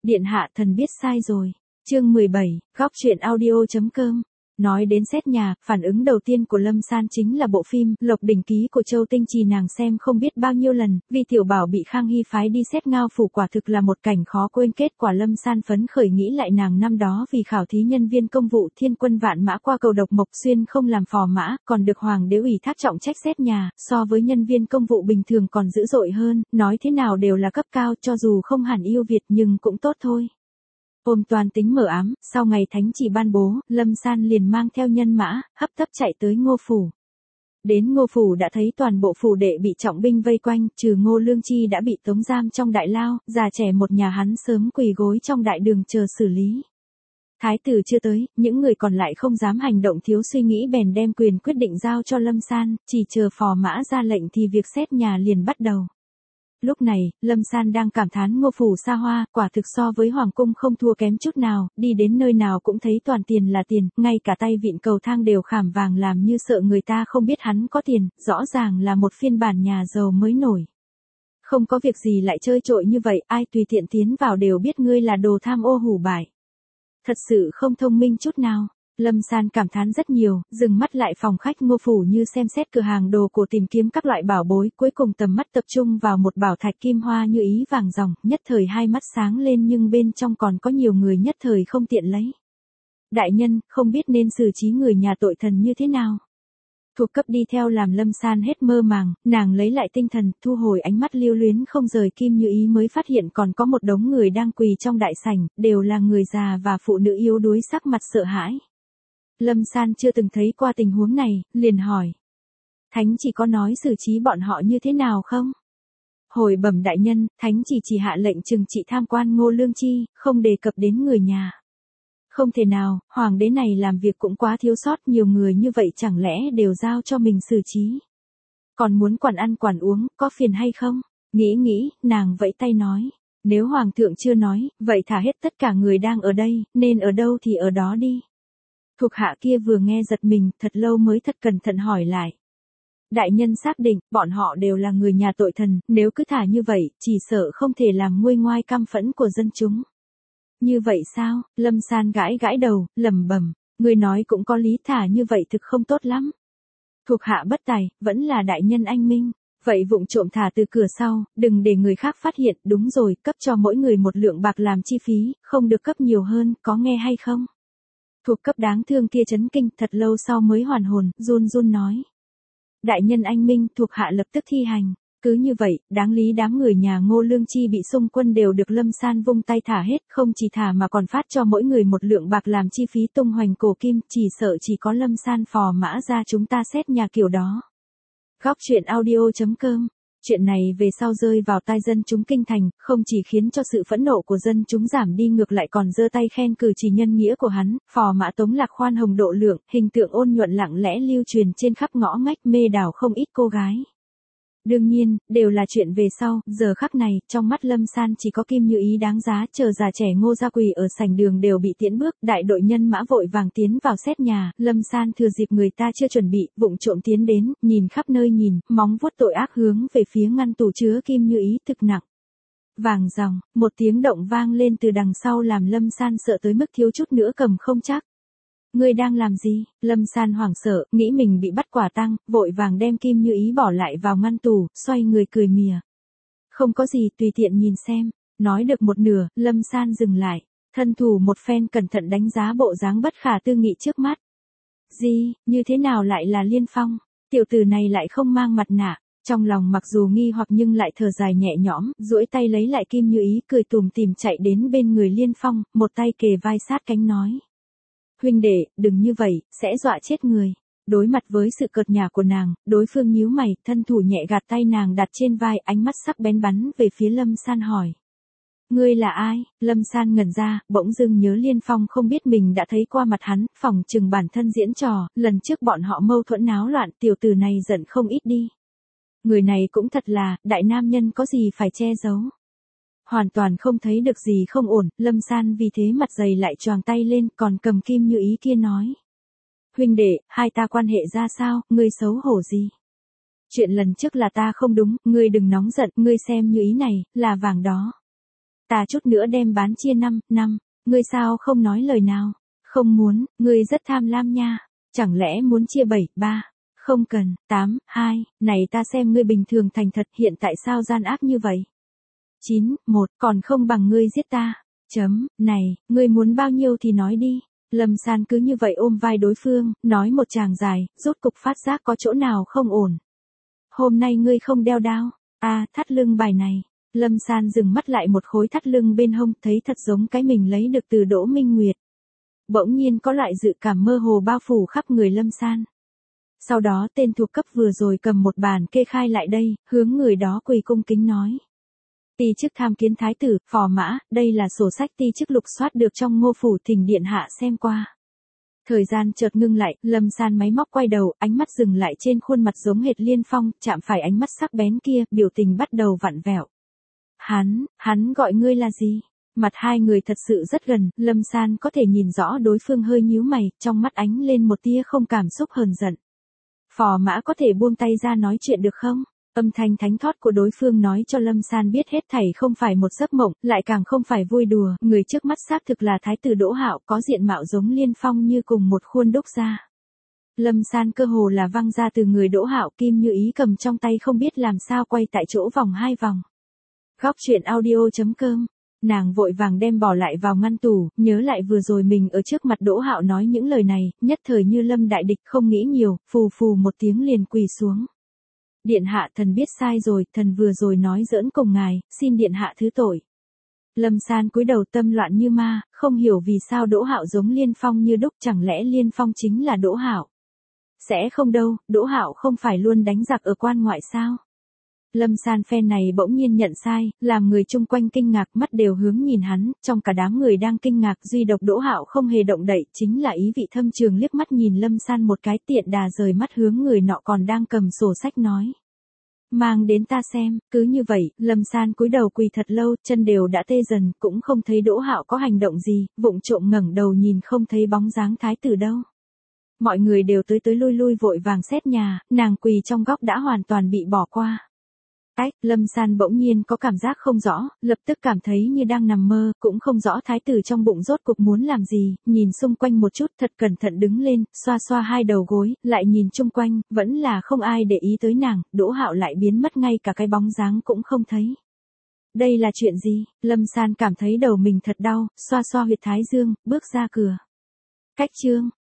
Điện hạ thần biết sai rồi. Chương 17, góc truyện audio.com. Nói đến xét nhà, phản ứng đầu tiên của Lâm San chính là bộ phim Lộc Đỉnh Ký của Châu Tinh Trì, nàng xem không biết bao nhiêu lần, vì tiểu bảo bị Khang Hy phái đi xét ngao phủ quả thực là một cảnh khó quên. Kết quả Lâm San phấn khởi nghĩ lại nàng năm đó vì khảo thí nhân viên công vụ thiên quân vạn mã qua cầu Độc Mộc Xuyên không làm phò mã, còn được hoàng đế ủy thác trọng trách xét nhà, so với nhân viên công vụ bình thường còn dữ dội hơn, nói thế nào đều là cấp cao, cho dù không hẳn yêu Việt nhưng cũng tốt thôi. Ôm toàn tính mở ám, sau ngày thánh chỉ ban bố, Lâm San liền mang theo nhân mã, hấp tấp chạy tới Ngô phủ. Đến Ngô phủ đã thấy toàn bộ phủ đệ bị trọng binh vây quanh, trừ Ngô Lương Chi đã bị tống giam trong đại lao, già trẻ một nhà hắn sớm quỳ gối trong đại đường chờ xử lý. Thái tử chưa tới, những người còn lại không dám hành động thiếu suy nghĩ bèn đem quyền quyết định giao cho Lâm San, chỉ chờ phò mã ra lệnh thì việc xét nhà liền bắt đầu. Lúc này, Lâm San đang cảm thán Ngô phủ xa hoa, quả thực so với hoàng cung không thua kém chút nào, đi đến nơi nào cũng thấy toàn tiền là tiền, ngay cả tay vịn cầu thang đều khảm vàng làm như sợ người ta không biết hắn có tiền, rõ ràng là một phiên bản nhà giàu mới nổi. Không có việc gì lại chơi trội như vậy, ai tùy tiện tiến vào đều biết ngươi là đồ tham ô hủ bại. Thật sự không thông minh chút nào. Lâm San cảm thán rất nhiều, dừng mắt lại phòng khách Ngô phủ như xem xét cửa hàng đồ cổ tìm kiếm các loại bảo bối, cuối cùng tầm mắt tập trung vào một bảo thạch kim hoa như ý vàng ròng, nhất thời hai mắt sáng lên nhưng bên trong còn có nhiều người nhất thời không tiện lấy. Đại nhân, không biết nên xử trí người nhà tội thần như thế nào. Thuộc cấp đi theo làm Lâm San hết mơ màng, nàng lấy lại tinh thần, thu hồi ánh mắt lưu luyến không rời Kim Như Ý mới phát hiện còn có một đống người đang quỳ trong đại sảnh, đều là người già và phụ nữ yếu đuối sắc mặt sợ hãi. Lâm San chưa từng thấy qua tình huống này, liền hỏi. Thánh chỉ có nói xử trí bọn họ như thế nào không? Hồi bẩm đại nhân, thánh chỉ hạ lệnh trừng trị tham quan Ngô Lương Chi, không đề cập đến người nhà. Không thể nào, hoàng đế này làm việc cũng quá thiếu sót, nhiều người như vậy chẳng lẽ đều giao cho mình xử trí. Còn muốn quản ăn quản uống, có phiền hay không? Nghĩ, nàng vẫy tay nói. Nếu hoàng thượng chưa nói, vậy thả hết tất cả người đang ở đây, nên ở đâu thì ở đó đi. Thuộc hạ kia vừa nghe giật mình, thật lâu mới thật cẩn thận hỏi lại. Đại nhân xác định, bọn họ đều là người nhà tội thần, nếu cứ thả như vậy, chỉ sợ không thể làm nguôi ngoai căm phẫn của dân chúng. Như vậy sao? Lâm San gãi đầu, lẩm bẩm, người nói cũng có lý, thả như vậy thực không tốt lắm. Thuộc hạ bất tài, vẫn là đại nhân anh minh. Vậy vụng trộm thả từ cửa sau, đừng để người khác phát hiện, đúng rồi, cấp cho mỗi người một lượng bạc làm chi phí, không được cấp nhiều hơn, có nghe hay không? Thuộc cấp đáng thương kia chấn kinh, thật lâu sau mới hoàn hồn, run nói. Đại nhân anh minh, thuộc hạ lập tức thi hành. Cứ như vậy, đáng lý đám người nhà Ngô Lương Chi bị xung quân đều được Lâm San vung tay thả hết, không chỉ thả mà còn phát cho mỗi người một lượng bạc làm chi phí tung hoành cổ kim, chỉ sợ chỉ có Lâm San phò mã ra chúng ta xét nhà kiểu đó. Góc truyện audio.com. Chuyện này về sau rơi vào tai dân chúng kinh thành, không chỉ khiến cho sự phẫn nộ của dân chúng giảm đi ngược lại còn giơ tay khen cử chỉ nhân nghĩa của hắn, phò mã Tống Lạc khoan hồng độ lượng, hình tượng ôn nhuận lặng lẽ lưu truyền trên khắp ngõ ngách, mê đảo không ít cô gái. Đương nhiên, đều là chuyện về sau, giờ khắc này, trong mắt Lâm San chỉ có Kim Như Ý đáng giá, chờ già trẻ Ngô gia quỳ ở sảnh đường đều bị tiễn bước, đại đội nhân mã vội vàng tiến vào xét nhà, Lâm San thừa dịp người ta chưa chuẩn bị, vụng trộm tiến đến, nhìn khắp nơi nhìn, móng vuốt tội ác hướng về phía ngăn tủ chứa Kim Như Ý thực nặng. Vàng ròng, một tiếng động vang lên từ đằng sau làm Lâm San sợ tới mức thiếu chút nữa cầm không chắc. Ngươi đang làm gì? Lâm San hoảng sợ, nghĩ mình bị bắt quả tang, vội vàng đem Kim Như Ý bỏ lại vào ngăn tủ, xoay người cười mỉa. Không có gì, tùy tiện nhìn xem. Nói được một nửa, Lâm San dừng lại, thân thủ một phen cẩn thận đánh giá bộ dáng bất khả tư nghị trước mắt. Gì, như thế nào lại là Liên Phong? Tiểu tử này lại không mang mặt nạ. Trong lòng mặc dù nghi hoặc nhưng lại thở dài nhẹ nhõm, duỗi tay lấy lại Kim Như Ý, cười tủm tỉm chạy đến bên người Liên Phong, một tay kề vai sát cánh nói. Huynh đệ, đừng như vậy, sẽ dọa chết người. Đối mặt với sự cợt nhả của nàng, đối phương nhíu mày, thân thủ nhẹ gạt tay nàng đặt trên vai, ánh mắt sắc bén bắn về phía Lâm San hỏi. Ngươi là ai? Lâm San ngẩn ra, bỗng dưng nhớ Liên Phong không biết mình đã thấy qua mặt hắn, phỏng chừng bản thân diễn trò, lần trước bọn họ mâu thuẫn náo loạn, tiểu tử này giận không ít đi. Người này cũng thật là, đại nam nhân có gì phải che giấu. Hoàn toàn không thấy được gì không ổn, Lâm San vì thế mặt dày lại choàng tay lên, còn cầm Kim Như Ý kia nói. Huynh đệ, hai ta quan hệ ra sao, ngươi xấu hổ gì? Chuyện lần trước là ta không đúng, ngươi đừng nóng giận, ngươi xem Như Ý này, là vàng đó. Ta chút nữa đem bán chia 5 năm, ngươi sao không nói lời nào? Không muốn, ngươi rất tham lam nha. Chẳng lẽ muốn chia 7, 3? Không cần, 8, 2, này ta xem ngươi bình thường thành thật, hiện tại sao gian ác như vậy? 9, 1, còn không bằng ngươi giết ta. Này, ngươi muốn bao nhiêu thì nói đi. Lâm San cứ như vậy ôm vai đối phương, nói một tràng dài, rốt cục phát giác có chỗ nào không ổn. Hôm nay ngươi không đeo đao, thắt lưng bài này. Lâm San dừng mắt lại một khối thắt lưng bên hông, thấy thật giống cái mình lấy được từ Đỗ Minh Nguyệt. Bỗng nhiên có loại dự cảm mơ hồ bao phủ khắp người Lâm San. Sau đó tên thuộc cấp vừa rồi cầm một bản kê khai lại đây, hướng người đó quỳ cung kính nói. Ti chức tham kiến thái tử, phò mã, đây là sổ sách ti chức lục soát được trong Ngô phủ, thỉnh điện hạ xem qua. Thời gian chợt ngưng lại, Lâm San máy móc quay đầu, ánh mắt dừng lại trên khuôn mặt giống hệt Liên Phong, chạm phải ánh mắt sắc bén kia, biểu tình bắt đầu vặn vẹo. Hắn gọi ngươi là gì? Mặt hai người thật sự rất gần, Lâm San có thể nhìn rõ đối phương hơi nhíu mày, trong mắt ánh lên một tia không cảm xúc hờn giận. Phò mã có thể buông tay ra nói chuyện được không? Âm thanh thánh thót của đối phương nói cho Lâm San biết hết thảy không phải một giấc mộng, lại càng không phải vui đùa, người trước mắt xác thực là thái tử Đỗ Hạo, có diện mạo giống Liên Phong như cùng một khuôn đúc ra. Lâm San cơ hồ là văng ra từ người Đỗ Hạo, Kim Như Ý cầm trong tay không biết làm sao quay tại chỗ vòng 2 vòng. Góc truyện audio.com. Nàng vội vàng đem bỏ lại vào ngăn tủ, nhớ lại vừa rồi mình ở trước mặt Đỗ Hạo nói những lời này, nhất thời như lâm đại địch, không nghĩ nhiều, phù phù một tiếng liền quỳ xuống. Điện hạ, thần biết sai rồi, thần vừa rồi nói giỡn cùng ngài, xin điện hạ thứ tội. Lâm San cúi đầu tâm loạn như ma, không hiểu vì sao Đỗ Hạo giống Liên Phong như đúc, chẳng lẽ Liên Phong chính là Đỗ Hạo? Sẽ không đâu, Đỗ Hạo không phải luôn đánh giặc ở quan ngoại sao? Lâm San phen này bỗng nhiên nhận sai, làm người chung quanh kinh ngạc, mắt đều hướng nhìn hắn, trong cả đám người đang kinh ngạc, duy độc Đỗ Hạo không hề động đậy, chính là ý vị thâm trường liếc mắt nhìn Lâm San một cái, tiện đà rời mắt hướng người nọ còn đang cầm sổ sách nói. Mang đến ta xem. Cứ như vậy, Lâm San cúi đầu quỳ thật lâu, chân đều đã tê dần, cũng không thấy Đỗ Hạo có hành động gì, vụng trộm ngẩng đầu nhìn không thấy bóng dáng thái tử đâu. Mọi người đều tới lui lui vội vàng xét nhà, nàng quỳ trong góc đã hoàn toàn bị bỏ qua. Lâm San bỗng nhiên có cảm giác không rõ, lập tức cảm thấy như đang nằm mơ, cũng không rõ thái tử trong bụng rốt cuộc muốn làm gì, nhìn xung quanh một chút thật cẩn thận đứng lên, xoa xoa hai đầu gối, lại nhìn chung quanh, vẫn là không ai để ý tới nàng, Đỗ Hạo lại biến mất ngay cả cái bóng dáng cũng không thấy. Đây là chuyện gì? Lâm San cảm thấy đầu mình thật đau, xoa xoa huyệt thái dương, bước ra cửa. Cách chương.